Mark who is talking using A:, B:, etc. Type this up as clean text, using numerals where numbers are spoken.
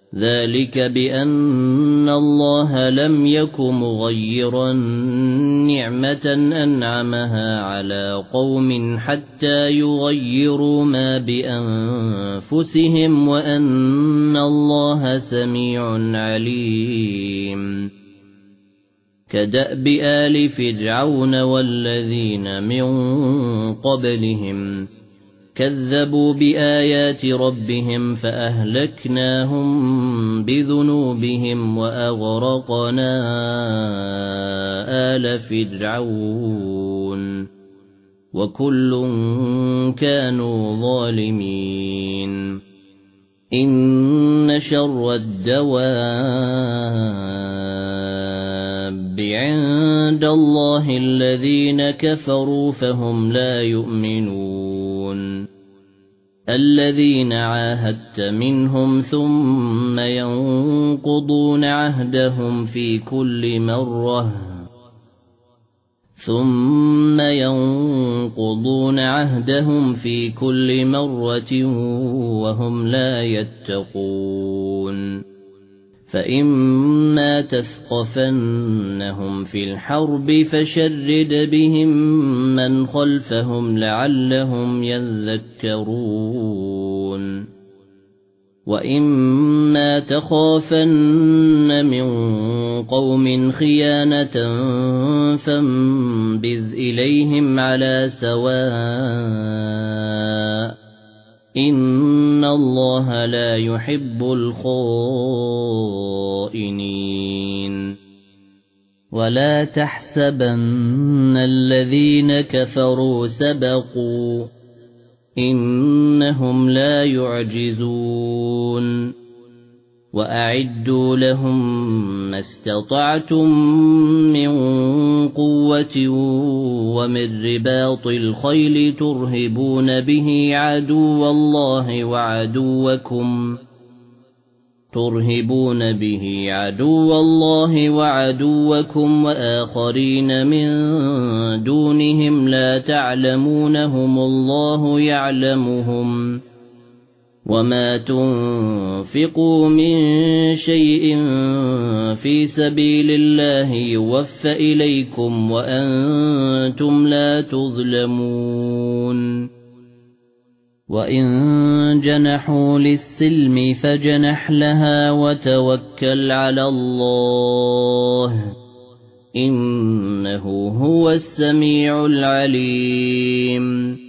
A: ذلك بأن الله لم يك مغيرا نعمة أنعمها على قوم حتى يغيروا ما بأنفسهم وأن الله سميع عليم كدأب آل فرعون والذين من قبلهم كذبوا بآيات ربهم فأهلكناهم بذنوبهم وأغرقنا آل فرعون وكل كانوا ظالمين إن شر الدواب عند الله الذين كفروا فهم لا يؤمنون الذين عاهدت منهم ثم ينقضون عهدهم في كل مرة وهم لا يتقون فإما تثقفنهم في الحرب فشرد بهم من خلفهم لعلهم يذكرون وإما تخافن من قوم خيانة فانبذ إليهم على سواء إن الله لا يحب الخائنين ولا تحسبن الذين كفروا سبقوا إنهم لا يعجزون وأعدوا لهم ما استطعتم من قوة ومن رباط الخيل ترهبون به عدو الله وعدوكم وآخرين من دونهم لا تعلمونهم الله يعلمهم وما تنفقوا من شيء في سبيل الله يوفى إليكم وأنتم لا تظلمون وإن جنحوا للسلم فجنح لها وتوكل على الله إنه هو السميع العليم